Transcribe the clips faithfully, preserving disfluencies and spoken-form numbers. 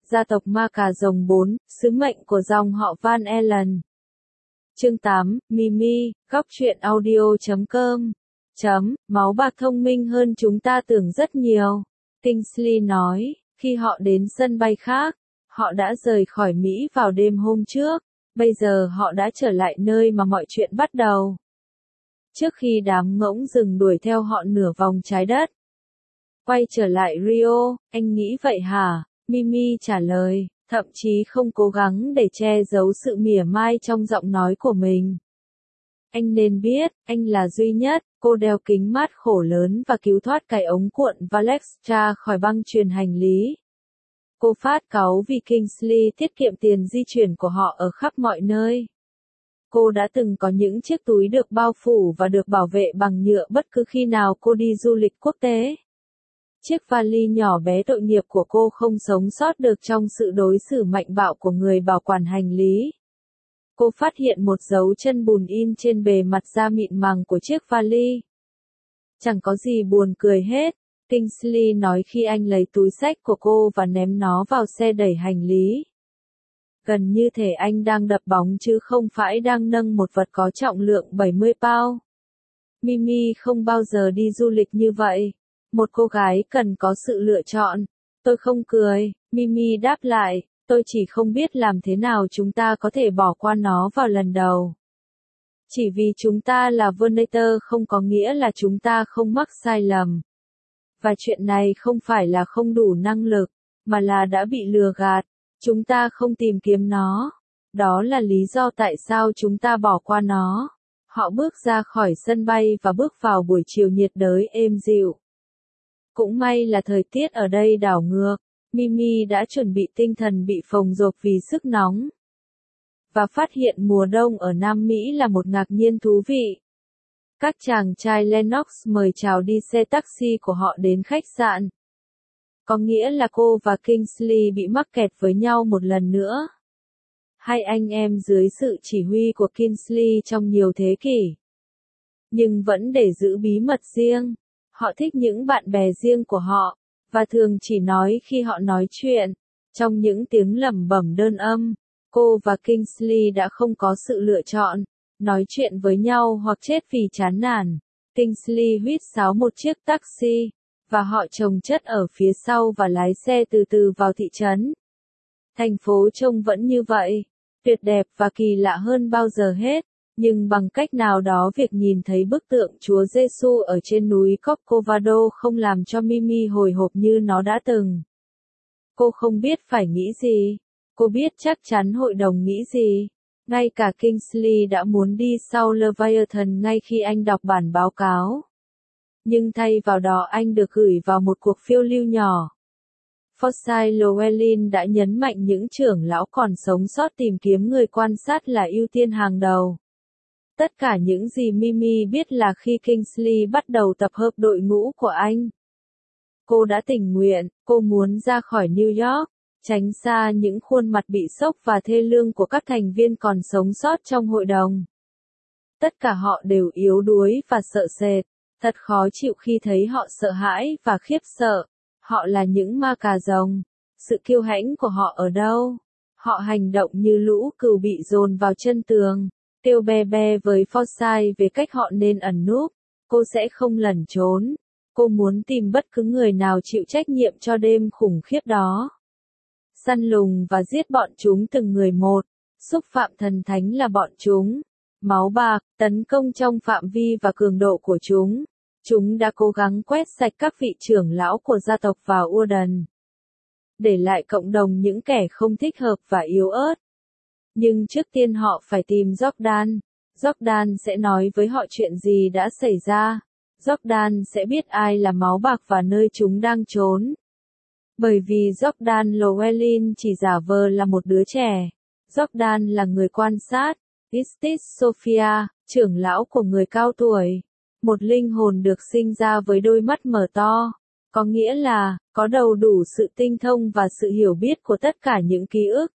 Gia tộc Ma Cà Rồng bốn, sứ mệnh của dòng họ Van Allen. Chương tám, Mimi, góc truyện audio chấm com. Chấm, máu bạc thông minh hơn chúng ta tưởng rất nhiều. Kingsley nói, khi họ đến sân bay khác, họ đã rời khỏi Mỹ vào đêm hôm trước, bây giờ họ đã trở lại nơi mà mọi chuyện bắt đầu. Trước khi đám ngỗng rừng đuổi theo họ nửa vòng trái đất. Quay trở lại Rio, anh nghĩ vậy hả? Mimi trả lời, thậm chí không cố gắng để che giấu sự mỉa mai trong giọng nói của mình. Anh nên biết, anh là duy nhất. Cô đeo kính mát khổ lớn và cứu thoát cái ống cuộn Valextra khỏi băng chuyền hành lý. Cô phát cáu vì Kingsley tiết kiệm tiền di chuyển của họ ở khắp mọi nơi. Cô đã từng có những chiếc túi được bao phủ và được bảo vệ bằng nhựa bất cứ khi nào cô đi du lịch quốc tế. Chiếc vali nhỏ bé tội nghiệp của cô không sống sót được trong sự đối xử mạnh bạo của người bảo quản hành lý. Cô phát hiện một dấu chân bùn in trên bề mặt da mịn màng của chiếc vali. Chẳng có gì buồn cười hết, Kingsley nói khi anh lấy túi xách của cô và ném nó vào xe đẩy hành lý. Gần như thể anh đang đập bóng chứ không phải đang nâng một vật có trọng lượng bảy mươi pound. Mimi không bao giờ đi du lịch như vậy. Một cô gái cần có sự lựa chọn. Tôi không cười, Mimi đáp lại, tôi chỉ không biết làm thế nào chúng ta có thể bỏ qua nó vào lần đầu. Chỉ vì chúng ta là Vernator không có nghĩa là chúng ta không mắc sai lầm. Và chuyện này không phải là không đủ năng lực, mà là đã bị lừa gạt. Chúng ta không tìm kiếm nó. Đó là lý do tại sao chúng ta bỏ qua nó. Họ bước ra khỏi sân bay và bước vào buổi chiều nhiệt đới êm dịu. Cũng may là thời tiết ở đây đảo ngược. Mimi đã chuẩn bị tinh thần bị phồng rộp vì sức nóng. Và phát hiện mùa đông ở Nam Mỹ là một ngạc nhiên thú vị. Các chàng trai Lennox mời chào đi xe taxi của họ đến khách sạn. Có nghĩa là cô và Kingsley bị mắc kẹt với nhau một lần nữa. Hai anh em dưới sự chỉ huy của Kingsley trong nhiều thế kỷ. Nhưng vẫn để giữ bí mật riêng. Họ thích những bạn bè riêng của họ, và thường chỉ nói khi họ nói chuyện. Trong những tiếng lẩm bẩm đơn âm, cô và Kingsley đã không có sự lựa chọn, nói chuyện với nhau hoặc chết vì chán nản. Kingsley huýt sáo một chiếc taxi, và họ chồng chất ở phía sau và lái xe từ từ vào thị trấn. Thành phố trông vẫn như vậy, tuyệt đẹp và kỳ lạ hơn bao giờ hết. Nhưng bằng cách nào đó việc nhìn thấy bức tượng Chúa Giêsu ở trên núi Corcovado không làm cho Mimi hồi hộp như nó đã từng. Cô không biết phải nghĩ gì. Cô biết chắc chắn hội đồng nghĩ gì. Ngay cả Kingsley đã muốn đi sau Leviathan ngay khi anh đọc bản báo cáo. Nhưng thay vào đó anh được gửi vào một cuộc phiêu lưu nhỏ. Forsyth Llewellyn đã nhấn mạnh những trưởng lão còn sống sót tìm kiếm người quan sát là ưu tiên hàng đầu. Tất cả những gì Mimi biết là khi Kingsley bắt đầu tập hợp đội ngũ của anh. Cô đã tình nguyện, cô muốn ra khỏi New York, tránh xa những khuôn mặt bị sốc và thê lương của các thành viên còn sống sót trong hội đồng. Tất cả họ đều yếu đuối và sợ sệt, thật khó chịu khi thấy họ sợ hãi và khiếp sợ. Họ là những ma cà rồng. Sự kiêu hãnh của họ ở đâu? Họ hành động như lũ cừu bị dồn vào chân tường. Kêu be be với Forsyth về cách họ nên ẩn núp. Cô sẽ không lẩn trốn. Cô muốn tìm bất cứ người nào chịu trách nhiệm cho đêm khủng khiếp đó. Săn lùng và giết bọn chúng từng người một. Xúc phạm thần thánh là bọn chúng. Máu bạc, tấn công trong phạm vi và cường độ của chúng. Chúng đã cố gắng quét sạch các vị trưởng lão của gia tộc vào Urden. Để lại cộng đồng những kẻ không thích hợp và yếu ớt. Nhưng trước tiên họ phải tìm Jordan. Jordan sẽ nói với họ chuyện gì đã xảy ra. Jordan sẽ biết ai là máu bạc và nơi chúng đang trốn. Bởi vì Jordan Llewellyn chỉ giả vờ là một đứa trẻ. Jordan là người quan sát. Istis Sophia, trưởng lão của người cao tuổi. Một linh hồn được sinh ra với đôi mắt mở to. Có nghĩa là, có đầu đủ sự tinh thông và sự hiểu biết của tất cả những ký ức.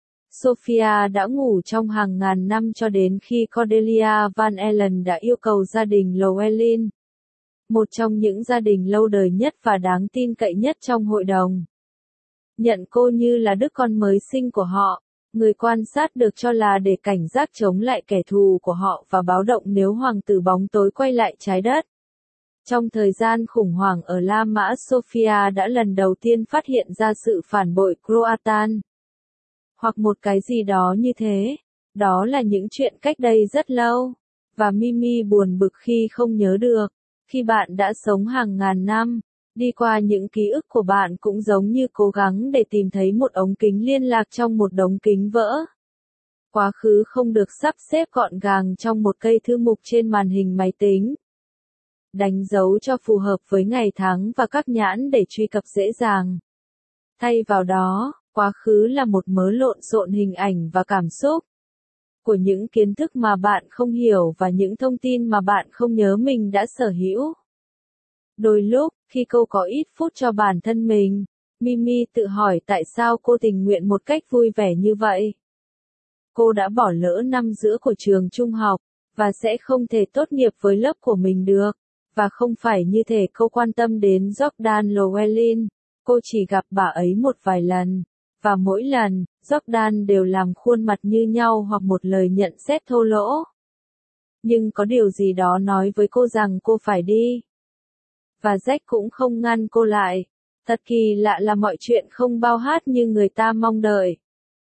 Sophia đã ngủ trong hàng ngàn năm cho đến khi Cordelia Van Allen đã yêu cầu gia đình Llewellyn. Một trong những gia đình lâu đời nhất và đáng tin cậy nhất trong hội đồng. nhận cô như là đứa con mới sinh của họ. Người quan sát được cho là để cảnh giác chống lại kẻ thù của họ và báo động nếu hoàng tử bóng tối quay lại trái đất. Trong thời gian khủng hoảng ở La Mã Sofia đã lần đầu tiên phát hiện ra sự phản bội Croatan. Hoặc một cái gì đó như thế. Đó là những chuyện cách đây rất lâu. Và Mimi buồn bực khi không nhớ được. Khi bạn đã sống hàng ngàn năm, đi qua những ký ức của bạn cũng giống như cố gắng để tìm thấy một ống kính liên lạc trong một đống kính vỡ. Quá khứ không được sắp xếp gọn gàng trong một cây thư mục trên màn hình máy tính. Đánh dấu cho phù hợp với ngày tháng và các nhãn để truy cập dễ dàng. Thay vào đó, quá khứ là một mớ lộn xộn hình ảnh và cảm xúc. Của những kiến thức mà bạn không hiểu và những thông tin mà bạn không nhớ mình đã sở hữu. Đôi lúc, khi cô có ít phút cho bản thân mình, Mimi tự hỏi tại sao cô tình nguyện một cách vui vẻ như vậy. Cô đã bỏ lỡ năm giữa của trường trung học, và sẽ không thể tốt nghiệp với lớp của mình được. Và không phải như thể cô quan tâm đến Jordan Llewellyn, cô chỉ gặp bà ấy một vài lần. Và mỗi lần, Jordan đều làm khuôn mặt như nhau hoặc một lời nhận xét thô lỗ. Nhưng có điều gì đó nói với cô rằng cô phải đi. Và Jack cũng không ngăn cô lại. Thật kỳ lạ là mọi chuyện không bao hát như người ta mong đợi.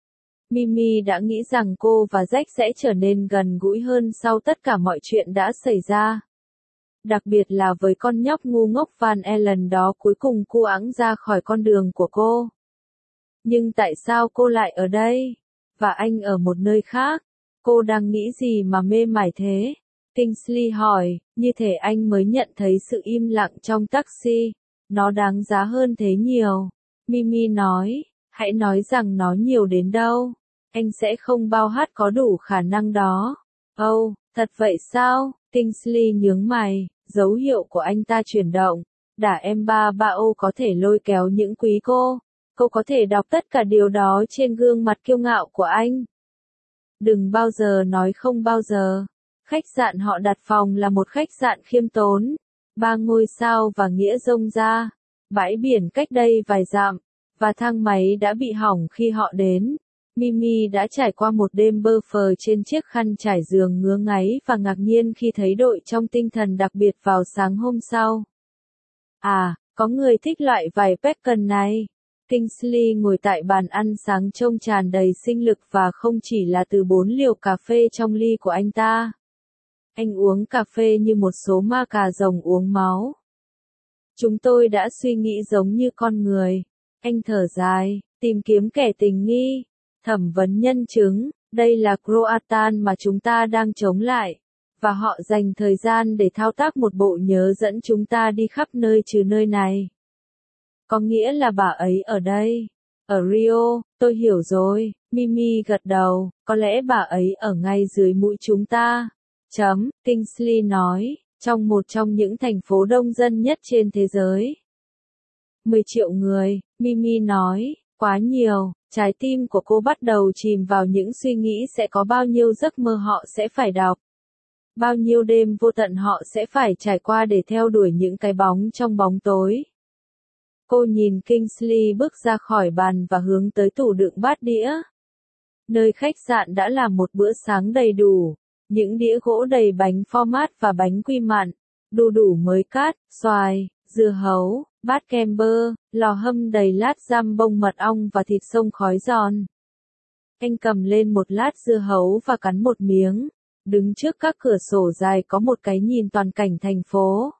Mimi đã nghĩ rằng cô và Jack sẽ trở nên gần gũi hơn sau tất cả mọi chuyện đã xảy ra. Đặc biệt là với con nhóc ngu ngốc Van Allen đó cuối cùng cu ẵng ra khỏi con đường của cô. Nhưng tại sao cô lại ở đây? Và anh ở một nơi khác? Cô đang nghĩ gì mà mê mải thế? Kingsley hỏi, như thể anh mới nhận thấy sự im lặng trong taxi. Nó đáng giá hơn thế nhiều. Mimi nói, hãy nói rằng nó nhiều đến đâu. Anh sẽ không bao hát có đủ khả năng đó. Ồ, oh, thật vậy sao? Kingsley nhướng mày, dấu hiệu của anh ta chuyển động. Đả em ba ba ô có thể lôi kéo những quý cô. Cô có thể đọc tất cả điều đó trên gương mặt kiêu ngạo của anh. Đừng bao giờ nói không bao giờ. Khách sạn họ đặt phòng là một khách sạn khiêm tốn. Ba ngôi sao và nghĩa rông ra. Bãi biển cách đây vài dặm. Và thang máy đã bị hỏng khi họ đến. Mimi đã trải qua một đêm bơ phờ trên chiếc khăn trải giường ngứa ngáy và ngạc nhiên khi thấy đội trong tinh thần đặc biệt vào sáng hôm sau. À, có người thích loại vải pecan này. Kingsley ngồi tại bàn ăn sáng trông tràn đầy sinh lực và không chỉ là từ bốn liều cà phê trong ly của anh ta. Anh uống cà phê như một số ma cà rồng uống máu. Chúng tôi đã suy nghĩ giống như con người. Anh thở dài, tìm kiếm kẻ tình nghi. Thẩm vấn nhân chứng, đây là Croatan mà chúng ta đang chống lại. Và họ dành thời gian để thao tác một bộ nhớ dẫn chúng ta đi khắp nơi trừ nơi này. Có nghĩa là bà ấy ở đây. Ở Rio, tôi hiểu rồi, Mimi gật đầu, có lẽ bà ấy ở ngay dưới mũi chúng ta. Chấm, Kingsley nói, trong một trong những thành phố đông dân nhất trên thế giới. mười triệu người, Mimi nói, quá nhiều, trái tim của cô bắt đầu chìm vào những suy nghĩ sẽ có bao nhiêu giấc mơ họ sẽ phải đọc. Bao nhiêu đêm vô tận họ sẽ phải trải qua để theo đuổi những cái bóng trong bóng tối. Cô nhìn Kingsley bước ra khỏi bàn và hướng tới tủ đựng bát đĩa. Nơi khách sạn đã làm một bữa sáng đầy đủ. Những đĩa gỗ đầy bánh format và bánh quy mặn. Đu đủ mới cát, xoài, dưa hấu, bát kem bơ, lò hâm đầy lát giam bông mật ong và thịt xông khói giòn. Anh cầm lên một lát dưa hấu và cắn một miếng. Đứng trước các cửa sổ dài có một cái nhìn toàn cảnh thành phố.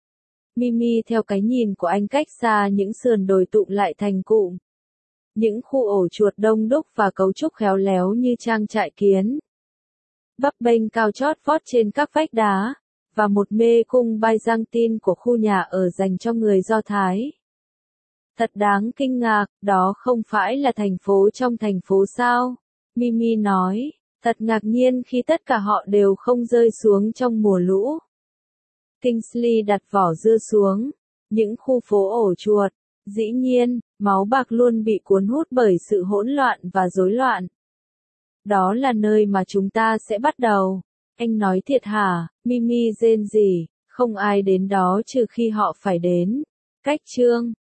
Mimi theo cái nhìn của anh cách xa những sườn đồi tụm lại thành cụm. Những khu ổ chuột đông đúc và cấu trúc khéo léo như trang trại kiến. Bắp bênh cao chót vót trên các vách đá. Và một mê cung Byzantine của khu nhà ở dành cho người Do Thái. Thật đáng kinh ngạc, đó không phải là thành phố trong thành phố sao? Mimi nói, thật ngạc nhiên khi tất cả họ đều không rơi xuống trong mùa lũ. Kingsley đặt vỏ dưa xuống. Những khu phố ổ chuột. Dĩ nhiên, máu bạc luôn bị cuốn hút bởi sự hỗn loạn và rối loạn. Đó là nơi mà chúng ta sẽ bắt đầu. Anh nói thiệt hả? Mimi rên rỉ, không ai đến đó trừ khi họ phải đến. Cách chương